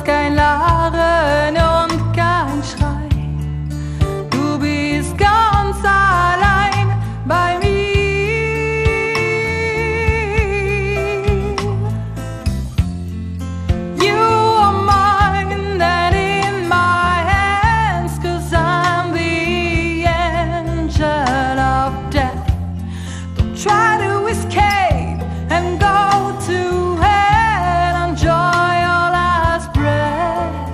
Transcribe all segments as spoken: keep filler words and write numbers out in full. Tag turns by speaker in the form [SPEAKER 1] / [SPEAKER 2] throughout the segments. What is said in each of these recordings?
[SPEAKER 1] hörst kein Lachen und kein Schrei. Du bist ganz allein bei mir. You are mine and in my hands, 'cause I'm the angel of death. Don't try to escape and go to hell, enjoy your last breath.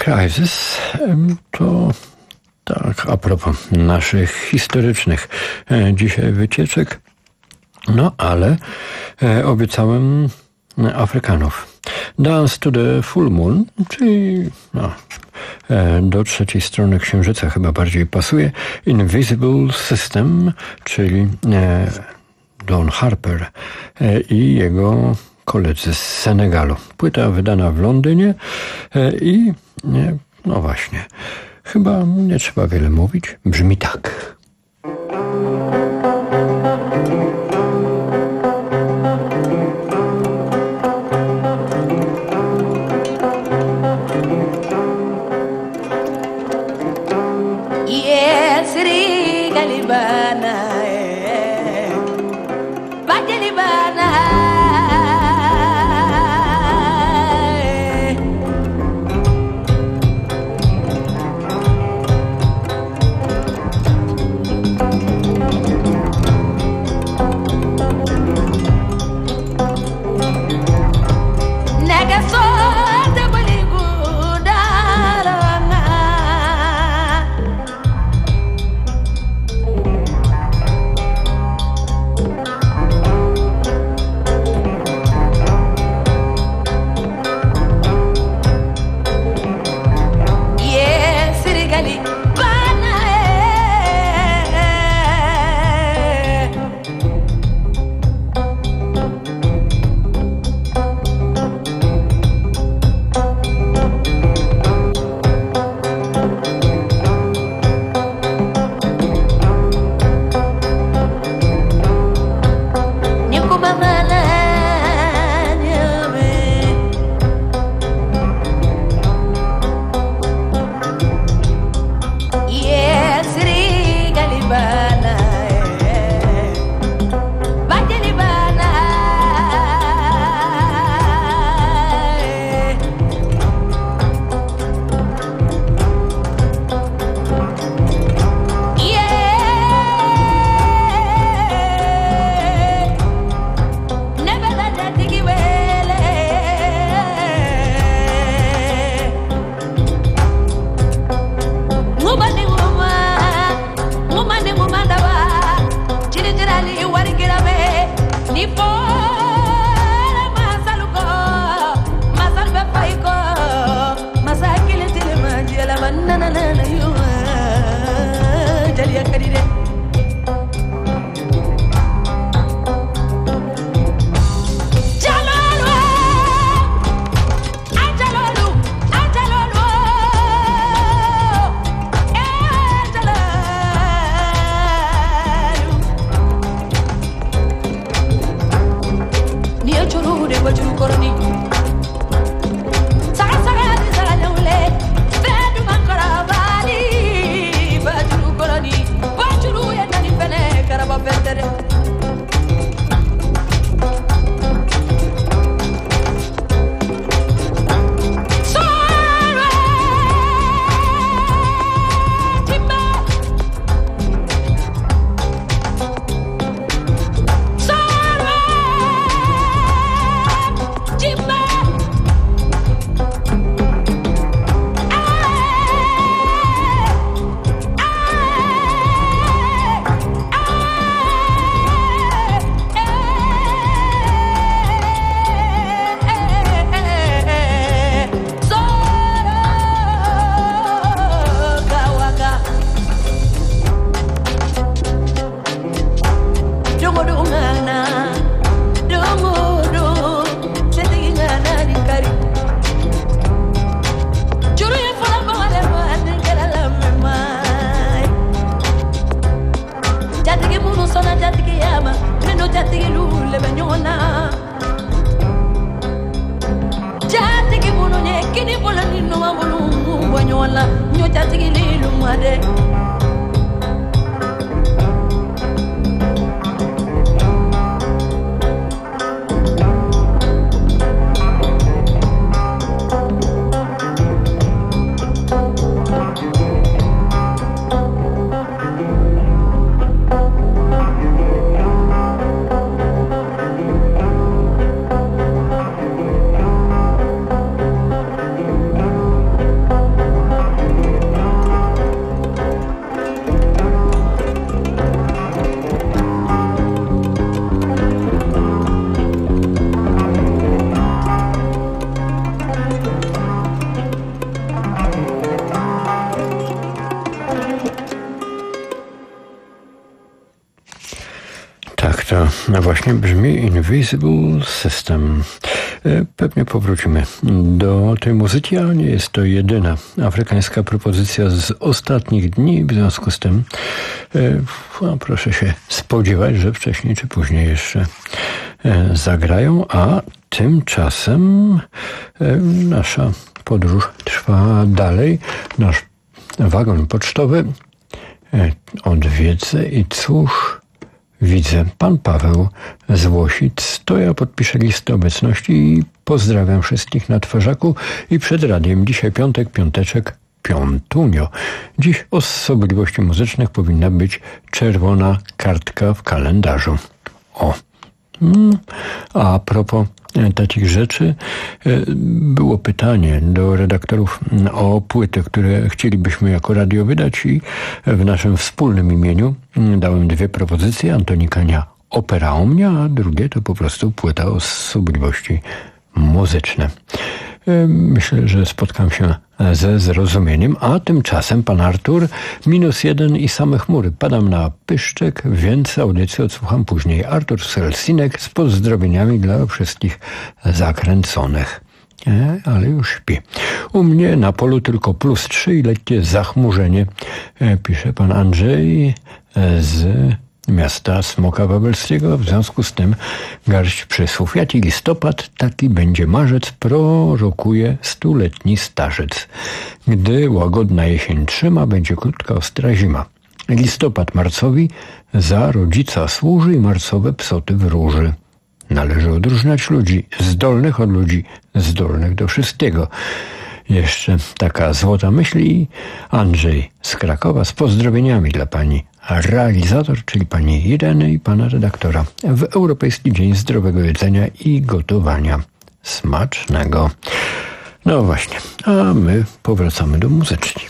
[SPEAKER 2] Crisis to tak a propos naszych historycznych dzisiaj wycieczek, no ale obiecałem Afrykanów. Dance to the Full Moon, czyli no, do trzeciej strony księżyca chyba bardziej pasuje. Invisible System, czyli Don Harper i jego koledzy z Senegalu. Płyta wydana w Londynie i no właśnie, chyba nie trzeba wiele mówić. Brzmi tak.
[SPEAKER 1] Yes, Galibana, Bagalibana.
[SPEAKER 2] właśnie brzmi Invisible System. Pewnie powrócimy do tej muzyki, ale nie jest to jedyna afrykańska propozycja z ostatnich dni. W związku z tym no, proszę się spodziewać, że wcześniej czy później jeszcze zagrają, a tymczasem nasza podróż trwa dalej. Nasz wagon pocztowy odwiedzę i cóż widzę? Pan Paweł z Łosic. To ja podpiszę listę obecności i pozdrawiam wszystkich na twarzaku i przed radiem. Dzisiaj piątek, piąteczek, piątunio. Dziś o osobliwości muzycznych powinna być czerwona kartka w kalendarzu. O! A propos takich rzeczy, było pytanie do redaktorów o płyty, które chcielibyśmy jako radio wydać i w naszym wspólnym imieniu dałem dwie propozycje. Antoni Kania Opera Omnia, a drugie to po prostu płyta osobliwości muzyczne. Myślę, że spotkam się ze zrozumieniem, a tymczasem pan Artur, minus jeden i same chmury. Padam na pyszczek, więc audycję odsłucham później. Artur Selsinek z pozdrowieniami dla wszystkich zakręconych. E, ale już śpi. U mnie na polu tylko plus trzy i lekkie zachmurzenie, e, pisze pan Andrzej e, z miasta Smoka Wawelskiego. W związku z tym garść przysłów. Jaki listopad, taki będzie marzec, prorokuje stuletni starzec. Gdy łagodna jesień trzyma, będzie krótka ostra zima. Listopad marcowi za rodzica służy i marcowe psoty wróży. Należy odróżniać ludzi zdolnych od ludzi zdolnych do wszystkiego. Jeszcze taka złota myśl i Andrzej z Krakowa z pozdrowieniami dla pani realizator, czyli pani Ireny i pana redaktora w Europejski Dzień Zdrowego Jedzenia i Gotowania Smacznego. No właśnie, a my powracamy do muzyczki.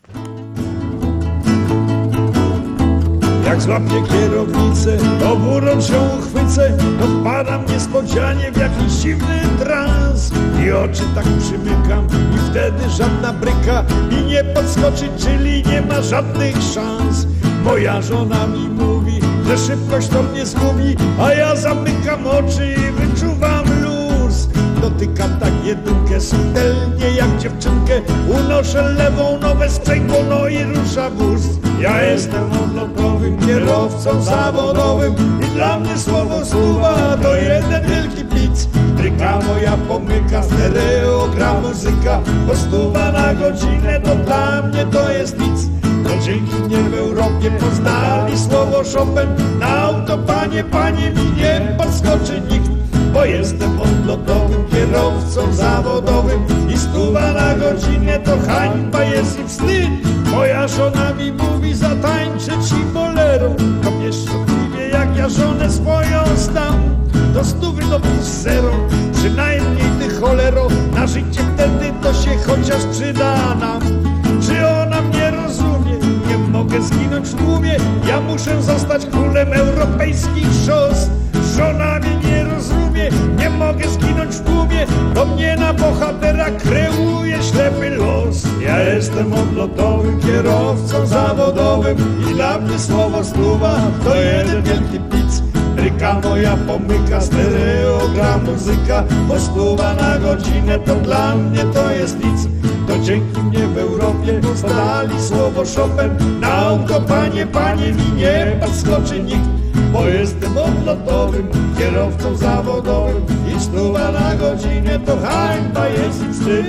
[SPEAKER 3] Jak złapię kierownicę, oburącz ją uchwycę, to wpadam niespodzianie w jakiś dziwny trans. I oczy tak przymykam i wtedy żadna bryka mi nie podskoczy, czyli nie ma żadnych szans. Moja żona mi mówi, że szybkość to mnie zgubi, a ja zamykam oczy i wyczuwam luz. Dotykam tak jedynkę subtelnie jak dziewczynkę, unoszę lewą nogę sprzęgło, no i rusza wóz. Ja jestem odlotowym kierowcą zawodowym i dla mnie słowo słowa to jeden wielki pic. Bryka moja pomyka, stereo gra muzyka, po stuwa na godzinę to dla mnie to jest nic. To dzięki mnie w Europie poznali słowo Chopin, na autobanie panie mi nie podskoczy nikt. Bo jestem odlotowym kierowcą zawodowym i stuwa na godzinę to hańba jest i wstyd. Moja żona mi mówi, zatańczę ci bolero, to pieszczotliwie jak ja żonę swoją znam. Do stówy do plus zero, przynajmniej ty cholero, na życie wtedy to się chociaż przyda nam. Czy ona mnie rozumie? Nie mogę zginąć w tłumie, ja muszę zostać królem europejskich szos. Żona mnie nie rozumie, nie mogę zginąć w tłumie, to mnie na bohatera kreuje ślepy los. Ja jestem odlotowym kierowcą zawodowym i dla mnie słowo stuwa to jeden wielki pic. Bryka moja pomyka, stereo gra muzyka, po stuwa na godzinę to dla mnie to jest nic. To dzięki mnie w Europie podali słowo Chopin, na autobanie panie mi nie podskoczy nikt. Bo jestem odlotowym kierowcą zawodowym i stuwa na godzinę to hańba jest i wstyd.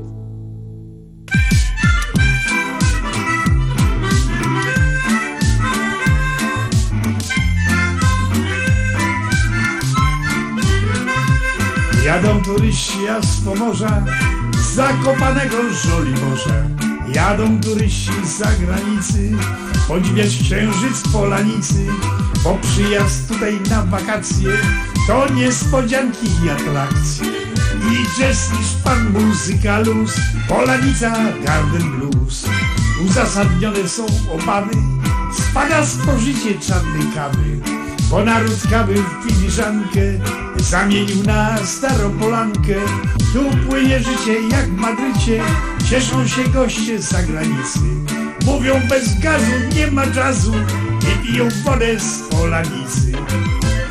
[SPEAKER 3] Jadą turyści z Pomorza, z Zakopanego Żoliborza. Jadą turyści z zagranicy, podziwiać księżyc Polanicy, bo przyjazd tutaj na wakacje to niespodzianki i atrakcje. I jazz, i szpan, muzyka, luz, Polanica, Garden Blues. Uzasadnione są obawy, spada spożycie czarnej kawy, bo naród kawy w filiżankę zamienił na staropolankę. Tu płynie życie jak w Madrycie, cieszą się goście z zagranicy. Mówią bez gazu, nie ma jazzu, nie piją wodę z Polanicy.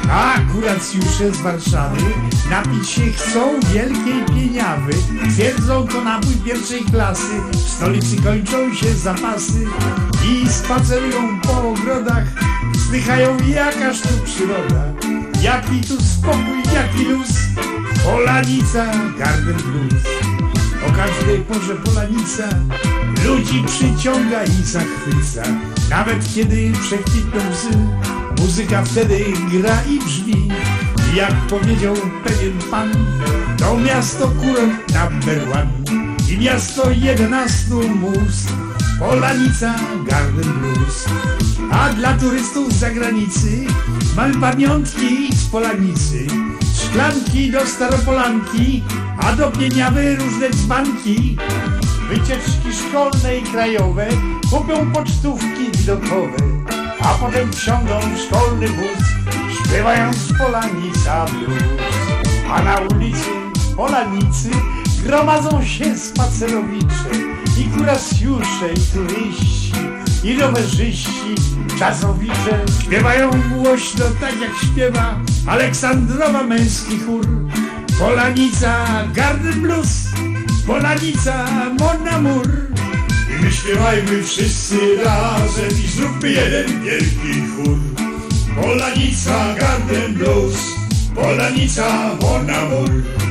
[SPEAKER 3] A akurat już z Warszawy napić się chcą wielkiej pieniawy. Twierdzą to napój pierwszej klasy, w stolicy kończą się zapasy i spacerują po ogrodach, wzdychają jakaż tu przyroda, jaki tu spokój, jaki luz. Polanica, Garden Blues. O każdej porze Polanica ludzi przyciąga i zachwyca. Nawet kiedy przekwitną łzy, muzyka wtedy gra i brzmi. Jak powiedział pewien pan, to miasto kurort number one i miasto jedenastu mus. Polanica, Garden Blues. A dla turystów z zagranicy mamy pamiątki z Polanicy. Szklanki do Staropolanki, a do Pieniawy różne dzbanki. Wycieczki szkolne i krajowe, kupią pocztówki widokowe, a potem wsiądą w szkolny bus, śpiewając Polanica Blues. A na ulicy Polanicy gromadzą się spacerowicze i kurasjusze, i turyści, i rowerzyści, czasowicze. Śpiewają głośno, tak jak śpiewa Aleksandrowa męski chór. Polanica, Garden Blues, Polanica, Mon Amour. I my śpiewajmy wszyscy razem i zróbmy jeden wielki chór. Polanica, Garden Blues, Polanica, Mon Amour.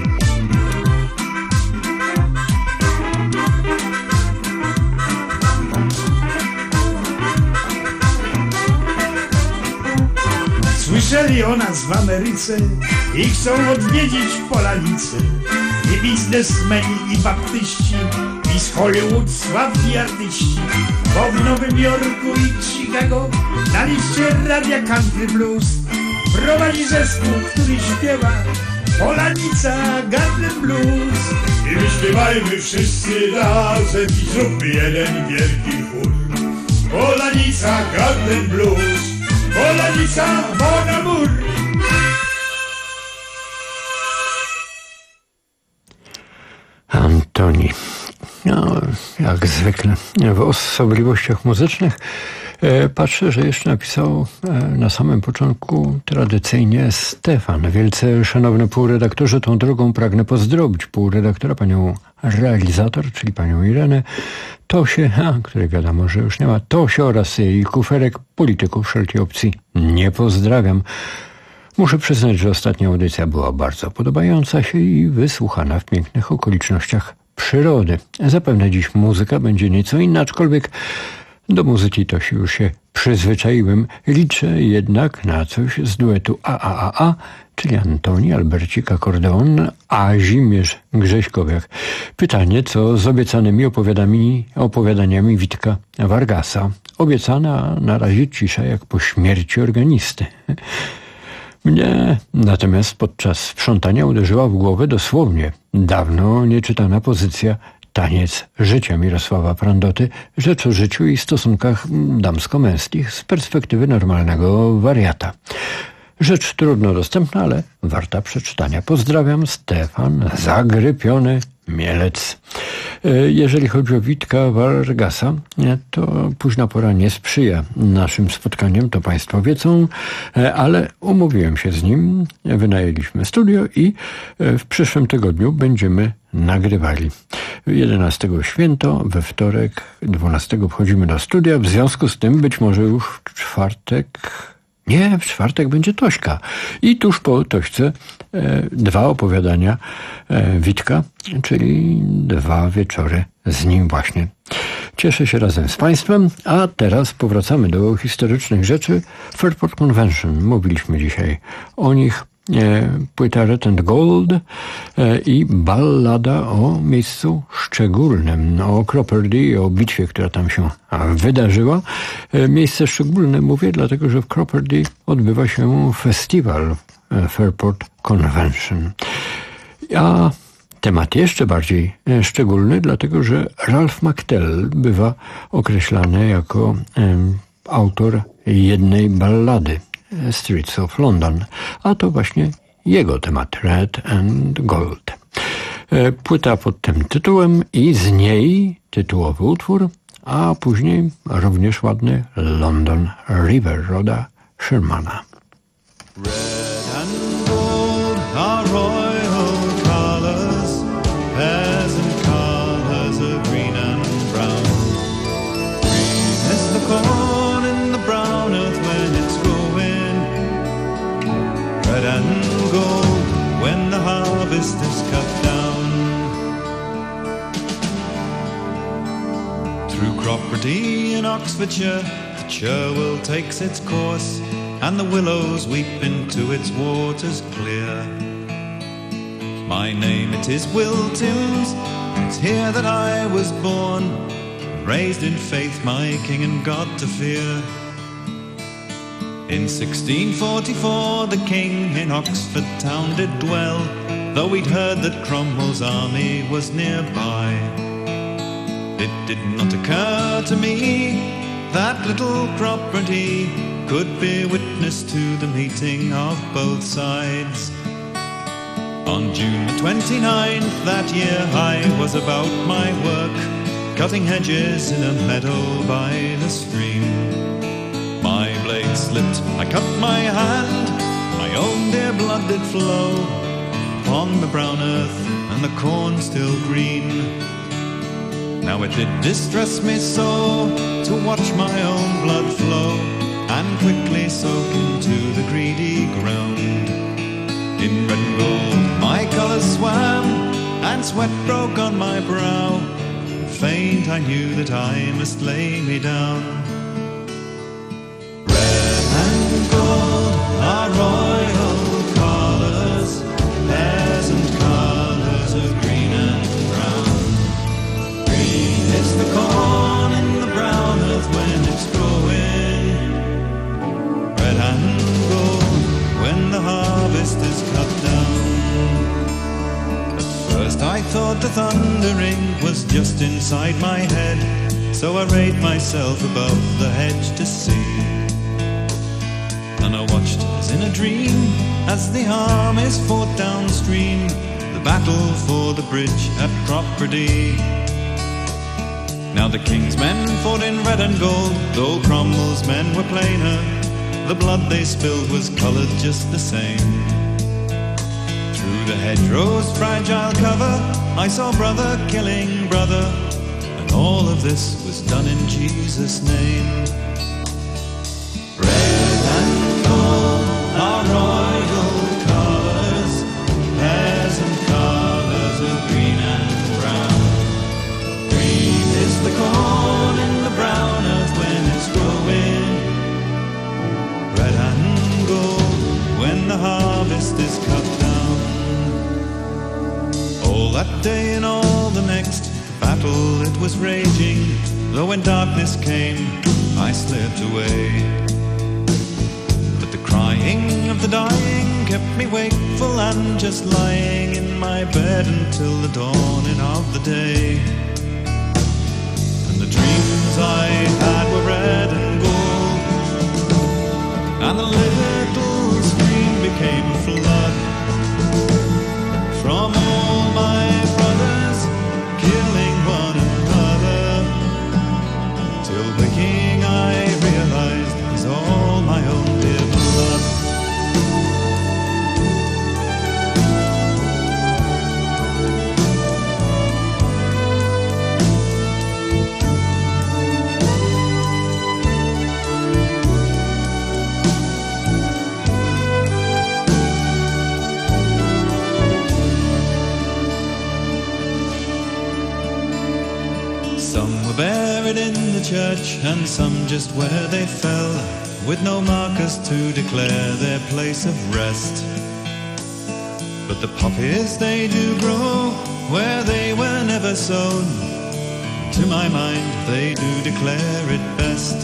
[SPEAKER 3] Słyszeli o nas w Ameryce i chcą odwiedzić Polanicę. I biznesmeni, i baptyści, i z Hollywood sławni artyści. Bo w Nowym Jorku i Chicago na liście Radia Country Blues prowadzi zespół, który śpiewa Polanica, Garden Blues. I my śpiewajmy wszyscy razem i zróbmy jeden wielki chór. Polanica, Garden Blues, Polanica, Mon Amour.
[SPEAKER 2] Antoni. No, jak zwykle w osobliwościach muzycznych e, patrzę, że jeszcze napisał e, na samym początku tradycyjnie Stefan. Wielce szanowny półredaktorze, tą drogą pragnę pozdrowić półredaktora, panią realizator, czyli panią Irenę, Tosię, a, której wiadomo, że już nie ma, Tosię oraz jej kuferek, polityków wszelkiej opcji nie pozdrawiam. Muszę przyznać, że ostatnia audycja była bardzo podobająca się i wysłuchana w pięknych okolicznościach przyrody. Zapewne dziś muzyka będzie nieco inna, aczkolwiek do muzyki to się już się przyzwyczaiłem. Liczę jednak na coś z duetu A A A A, czyli Antoni, Albercik, akordeon, a Zimierz Grześkowiak. Pytanie, co z obiecanymi opowiadaniami, opowiadaniami Witka Vargasa. Obiecana na razie cisza jak po śmierci organisty. Mnie natomiast podczas sprzątania uderzyła w głowę dosłownie dawno nieczytana pozycja Taniec życia Mirosława Prandoty, rzecz o życiu i stosunkach damsko-męskich z perspektywy normalnego wariata. Rzecz trudno dostępna, ale warta przeczytania. Pozdrawiam, Stefan, Zagrypiony Mielec. Jeżeli chodzi o Witka Vargasa, to późna pora nie sprzyja naszym spotkaniom, to państwo wiedzą, ale umówiłem się z nim, wynajęliśmy studio i w przyszłym tygodniu będziemy nagrywali. jedenastego święto, we wtorek dwunastego wchodzimy do studia, w związku z tym być może już w czwartek... Nie, w czwartek będzie Tośka. I tuż po Tośce e, dwa opowiadania e, Witka, czyli dwa wieczory z nim właśnie. Cieszę się razem z państwem, a teraz powracamy do historycznych rzeczy. Fairport Convention, mówiliśmy dzisiaj o nich. E, płyta Red and Gold e, i ballada o miejscu szczególnym, o Cropperdy, o bitwie, która tam się wydarzyła. E, miejsce szczególne mówię, dlatego że w Cropperdy odbywa się festiwal e, Fairport Convention. A temat jeszcze bardziej e, szczególny, dlatego że Ralph McTell bywa określany jako e, autor jednej ballady, Streets of London, a to właśnie jego temat, Red and Gold. Płyta pod tym tytułem i z niej tytułowy utwór, a później również ładny London River Roda Shermana. Red.
[SPEAKER 4] our royal colours, peasant colours of green and brown. Green is the corn in the brown earth when it's growing, red and gold when the harvest is cut down. Through Cropredy in Oxfordshire, the Cherwell takes its course, and the willows weep into its waters clear. My name it is Will Timms, it's here that I was born, raised in faith my king and God to fear. In sixteen forty-four the king in Oxford town did dwell, though we'd heard that Cromwell's army was nearby. It did not occur to me that little Cropredy could be witness to the meeting of both sides. On June twenty-ninth that year I was about my work, cutting hedges in a meadow by the stream. My blade slipped, I cut my hand, my own dear blood did flow upon the brown earth and the corn still green. Now it did distress me so to watch my own blood flow and quickly soak into the greedy ground. In red and gold my colours swam, and sweat broke on my brow. Faint I knew that I must lay me down. Red and gold are royal colours, peasant colours of green and brown. Green is the corn in the brown earth when it's growing, red and gold when the harvest is cut down. At first I thought the thundering was just inside my head, so I raised myself above the hedge to see. And I watched as in a dream, as the armies fought downstream, the battle for the bridge at Cropredy. Now the king's men fought in red and gold, though Cromwell's men were plainer, the blood they spilled was coloured just the same. Through the hedgerow's fragile cover I saw brother killing brother, and all of this was done in Jesus' name. Red and gold are royal colours, peasant colours of green and brown. Green is the corn in the brown earth when it's growing, red and gold when the harvest is cut down. All that day and all the next, the battle it was raging, though when darkness came I slipped away. But the crying of the dying kept me wakeful and just lying in my bed until the dawning of the day. And the dreams I had were red and gold, and the little stream became a flood from all my brothers killing one another, till waking I realized it was all my own dear blood. Some were buried in the church, and some just where they fell, with no markers to declare their place of rest. But the poppies they do grow where they were never sown, to my mind they do declare it best.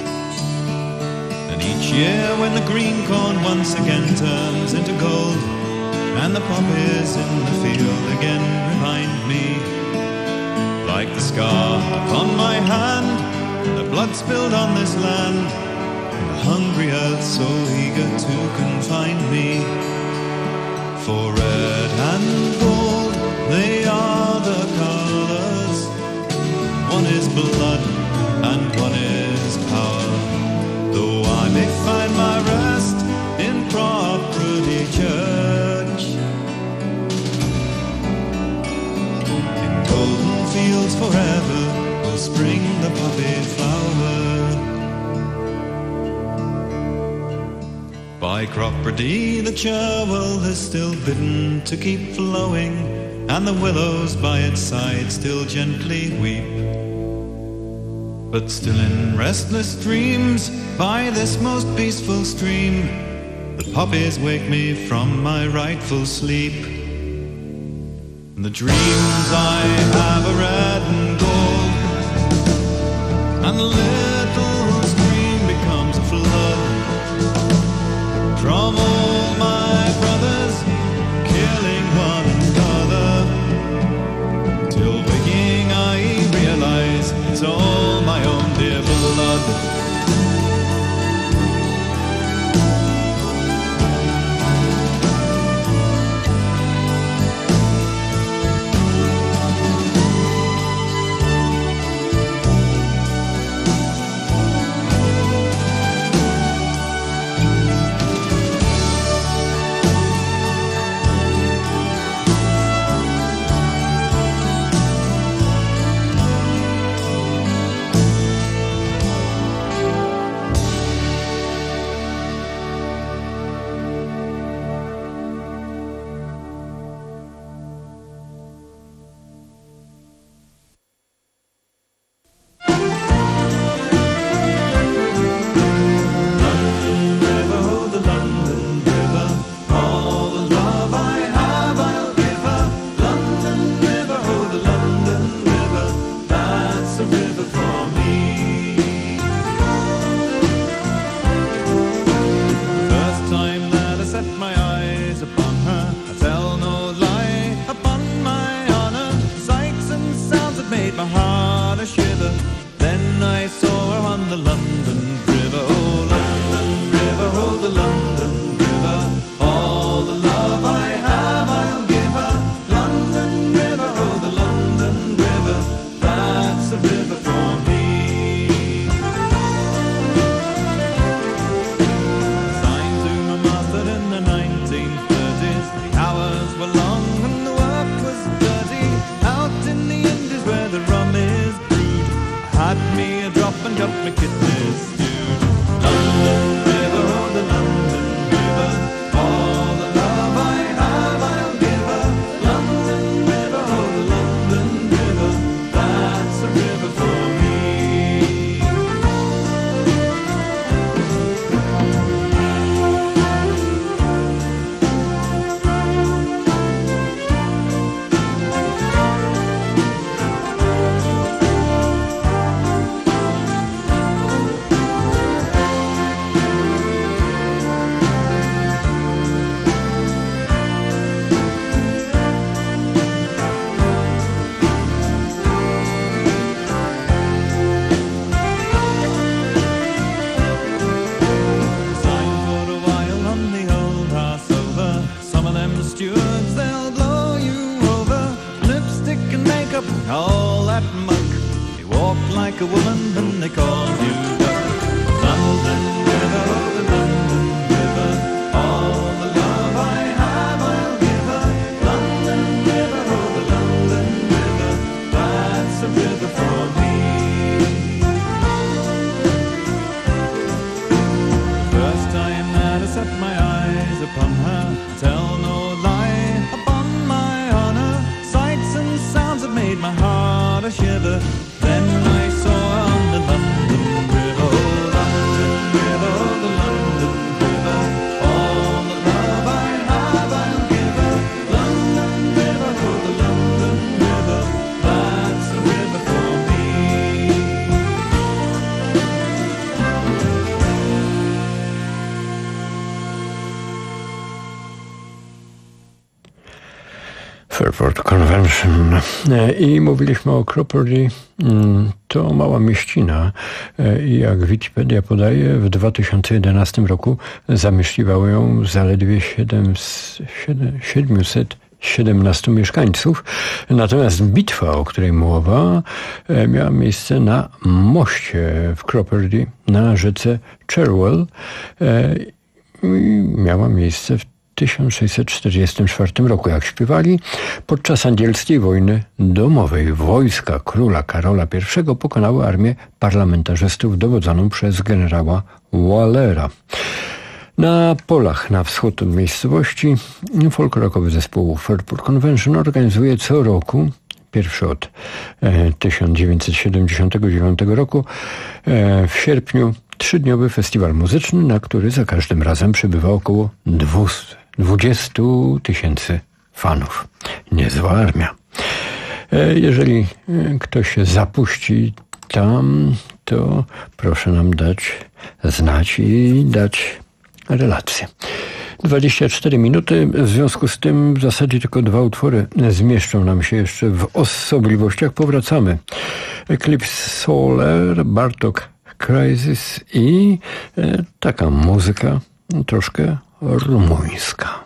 [SPEAKER 4] And each year when the green corn once again turns into gold, and the poppies in the field again remind me, like the scar upon my hand, the blood spilled on this land, the hungry earth so eager to confine me. For red and gold, they are the colours, one is blood and one is power. Though I may find my rest in Cropredy Church, golden fields forever, will spring the poppy flower. By Cropredy the Cherwell is still bidden to keep flowing, and the willows by its side still gently weep. But still in restless dreams by this most peaceful stream, the poppies wake me from my rightful sleep. And the dreams I have are red and gold, and the little stream becomes a flood from all my brothers killing one another, till waking I realize it's all my own dear blood.
[SPEAKER 2] Fairport Convention i mówiliśmy o Cropredy. To mała mieścina i jak Wikipedia podaje, w dwa tysiące jedenastym roku zamieszkiwało ją zaledwie siedemset siedemnastu mieszkańców. Natomiast bitwa, o której mowa, miała miejsce na moście w Cropredy na rzece Cherwell i miała miejsce w tysiąc sześćset czterdziestym czwartym roku, jak śpiewali, podczas angielskiej wojny domowej wojska króla Karola I pokonały armię parlamentarzystów dowodzoną przez generała Wallera. Na polach na wschód od miejscowości folk-rockowy zespół Fairport Convention organizuje co roku, pierwszy od e, tysiąc dziewięćset siedemdziesiątego dziewiątego roku, e, w sierpniu trzydniowy festiwal muzyczny, na który za każdym razem przybywa około dwudziestu tysięcy fanów. Niezła armia. E, jeżeli ktoś się zapuści tam, to proszę nam dać znać i dać relacje. dwadzieścia cztery minuty, w związku z tym w zasadzie tylko dwa utwory zmieszczą nam się jeszcze w osobliwościach. Powracamy. Eclipse Solar, Bartok Crisis i e, taka muzyka troszkę rumuńska.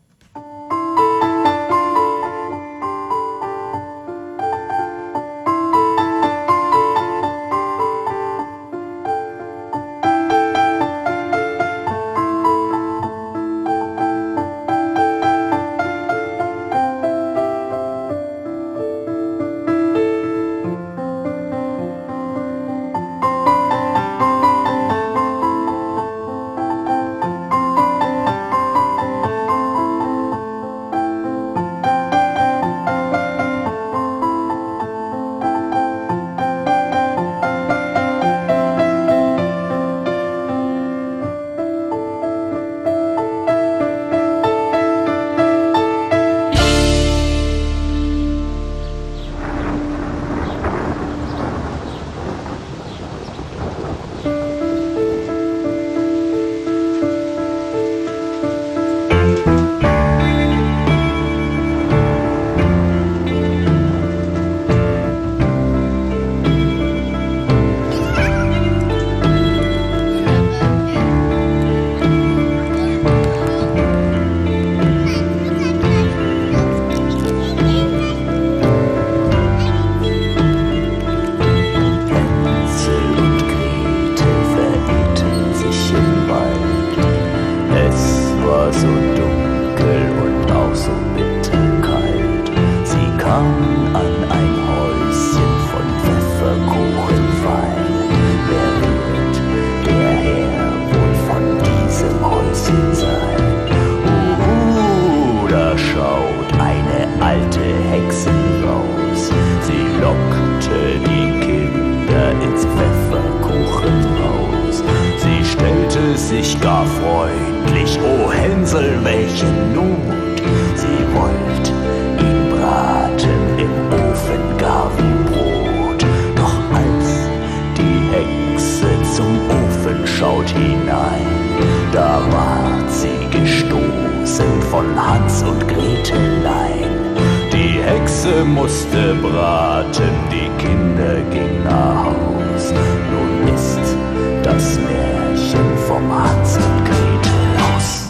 [SPEAKER 5] sich gar freundlich, o Hänsel, welche Not. Sie wollt ihn braten im Ofen gar wie Brot. Doch als die Hexe zum Ofen schaut hinein, da ward sie gestoßen von Hans und Gretelein. Die Hexe musste braten, die Kinder gingen nach Haus. Nun ist das Märchen vom Hans und Gretel aus.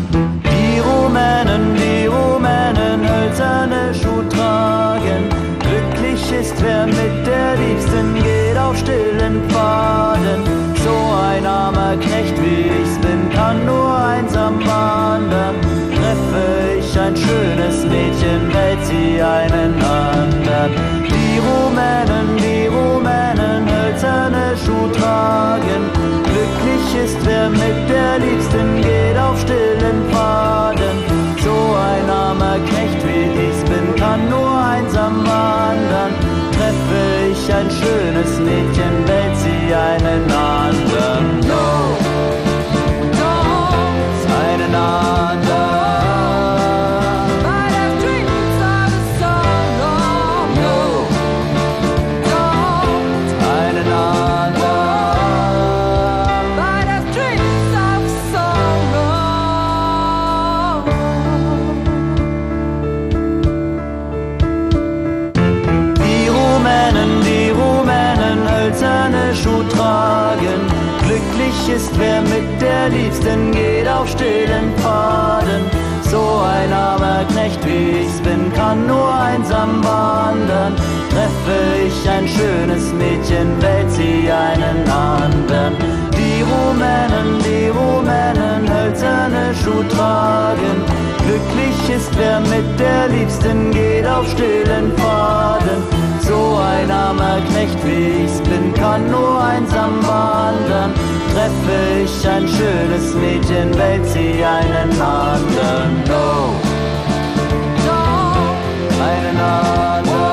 [SPEAKER 5] Die Rumänen, die Rumänen hölzerne Schuh tragen. Glücklich ist, wer mit der Liebsten geht auf stillen Pfaden. So ein armer Knecht wie ich's bin, kann nur einsam wandern. Treffe ich ein schönes Mädchen, wählt sie einen andern. Die Rumänen, die Rumänen hölzerne Schuh tragen. Glücklich ist, wer mit der Liebsten geht auf stillen Pfaden. So ein armer Knecht wie ich's bin, kann nur einsam wandern. Treffe ich ein schönes Mädchen, wählt sie einen anderen. No, don't, einen anderen. Schuh tragen. Glücklich ist, wer mit der Liebsten geht auf stillen Pfaden. So ein armer Knecht wie ich's bin, kann nur einsam wandern. Treffe ich ein schönes Mädchen, wählt sie einen andern. Die Rumänen, die Rumänen hölzerne Schuh tragen.
[SPEAKER 6] Glücklich ist, wer mit der Liebsten geht auf stillen Pfaden. So ein armer Knecht wie ich's bin, kann nur einsam wandern. Treffe ich ein schönes Mädchen, wählt sie einen anderen. No, no, einen anderen.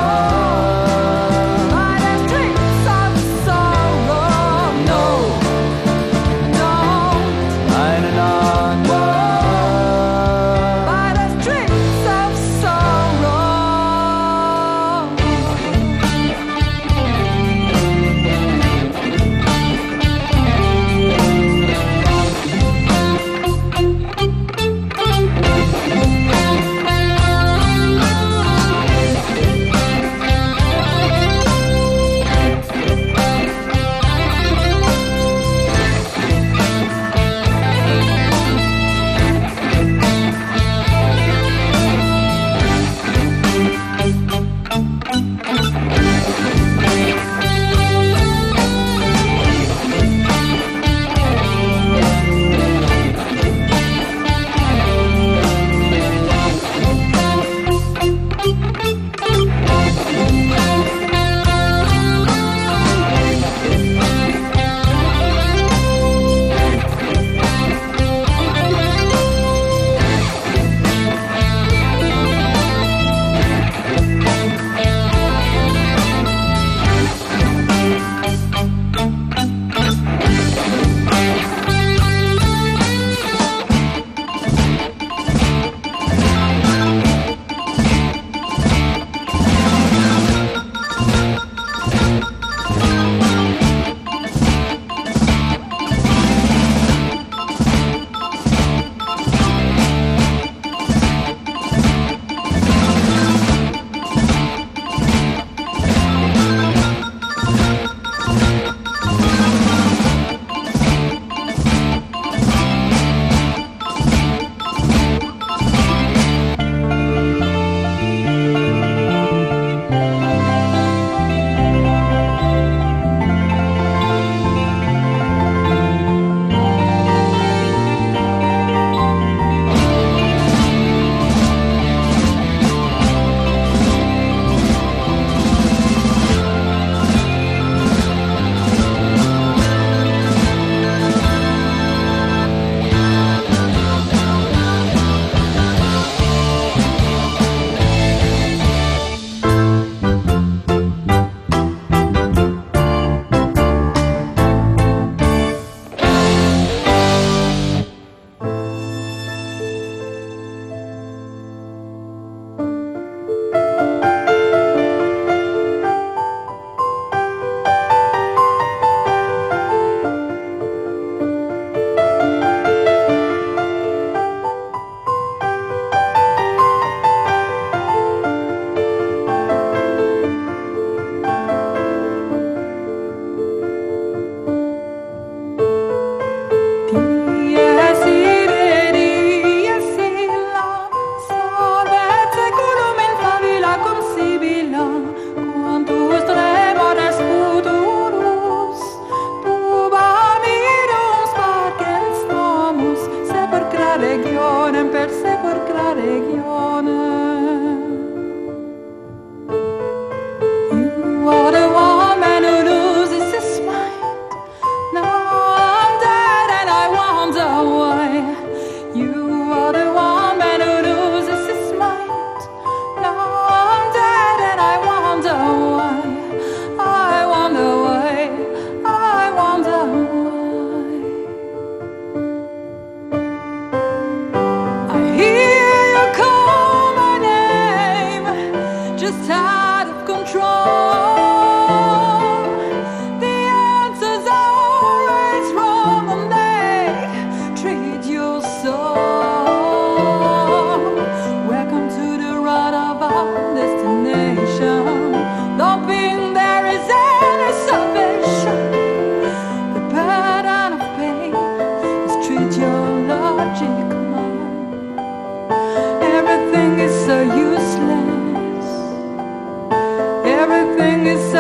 [SPEAKER 1] Everything is so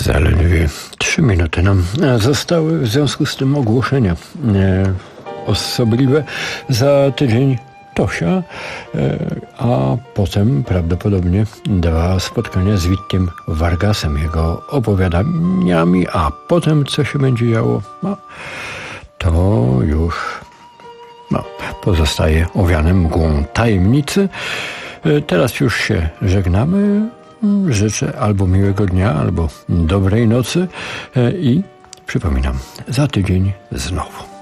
[SPEAKER 2] Zaledwie trzy minuty nam zostały, w związku z tym ogłoszenia e, osobliwe. Za tydzień Tosia, e, a potem prawdopodobnie dwa spotkania z Witkiem Vargasem, jego opowiadaniami, a potem co się będzie działo, no, to już no, pozostaje owiane mgłą tajemnicy. E, teraz już się żegnamy. Życzę albo miłego dnia, albo dobrej nocy i przypominam, za tydzień znowu.